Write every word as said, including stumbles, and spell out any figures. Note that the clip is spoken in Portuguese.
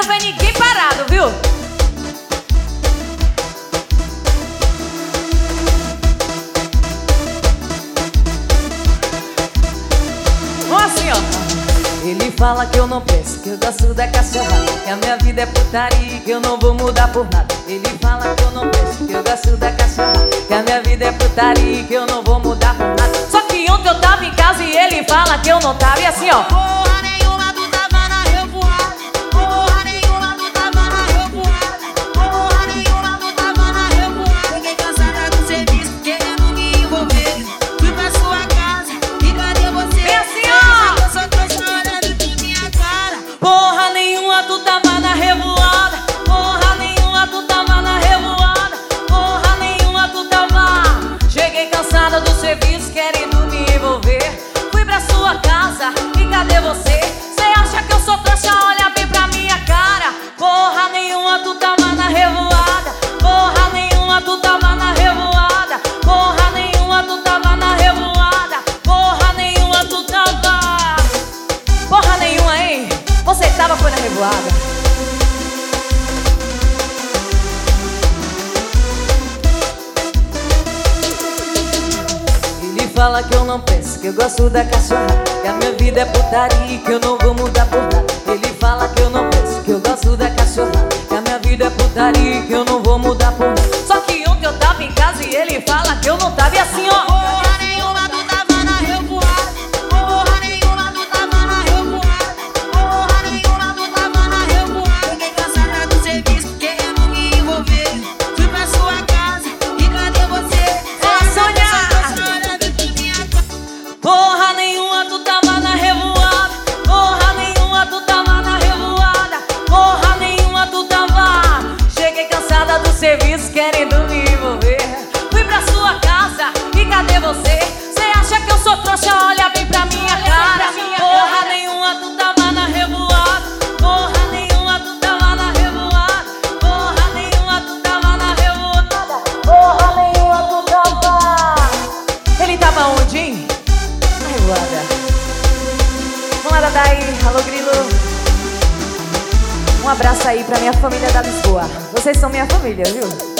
ver ninguém parado, viu? Vamos assim, ó. Ele fala que eu não penso, que eu gosto da cachorrada, que a minha vida é putaria, que eu não vou mudar por nada. Ele fala que eu não penso, que eu gosto da cachorrada, que a minha vida é putaria, que eu não vou mudar por nada. Só que ontem eu tava em casa e ele fala que eu não tava. E assim, ó. Porra nenhuma, tu tava na revoada. Porra nenhuma, tu tava na revoada. Porra nenhuma, tu tava na revoada. Fiquei cansada do serviço, querendo me envolver. Fui pra sua casa e cadê você? E assim, ó. Eu só tô chorando de minha cara. Porra nenhuma, tu tava na revoada. Porra nenhuma, tu tava na revoada. Porra nenhuma, tu tava. Cheguei cansada do serviço, querendo me envolver. Fui pra sua casa e cadê você? Cê acha que eu sou trouxa? Olha bem pra minha cara. Porra nenhuma, tu tava na revoada. Porra nenhuma, tu tava na revoada. Porra nenhuma, tu tava na revoada. Porra nenhuma, tu tava. Porra nenhuma, hein? Você tava, foi na revoada. Ele fala que eu não penso, que eu gosto da cachorrada, que a minha vida é putaria, que eu não vou mudar por nada. Ele fala que eu não penso, que eu gosto da cachorrada, que a minha vida é putaria, que eu não vou mudar por nada. Só que ontem eu tava em casa e ele fala que eu não tava. E assim, ó. Porra nenhuma, tu tava na revoada. Porra nenhuma, tu tava na revoada. Porra nenhuma, tu tava na revoada. Fiquei cansada do serviço, querendo me envolver. Fui pra sua casa e cadê você? Fala, Sônia! Eu só tô chorando de minha cara. Porra nenhuma, tu tava na revoada. Porra nenhuma, tu tava na revoada. Porra nenhuma, tu tava. Cheguei cansada do serviço, querendo me envolver. Fui pra sua casa e cadê você? Cê acha que eu sou trouxa? Olha bem pra minha cara. Porra nenhuma, tu tava na revoada. Porra nenhuma, tu tava na revoada. Porra nenhuma, tu tava na revoada. Porra nenhuma, tu tava. Ele tava onde, hein? Na revoada. Vamos lá, Dadai. Alô, Grilo. Um abraço aí pra minha família da Lisboa. Vocês são minha família, viu?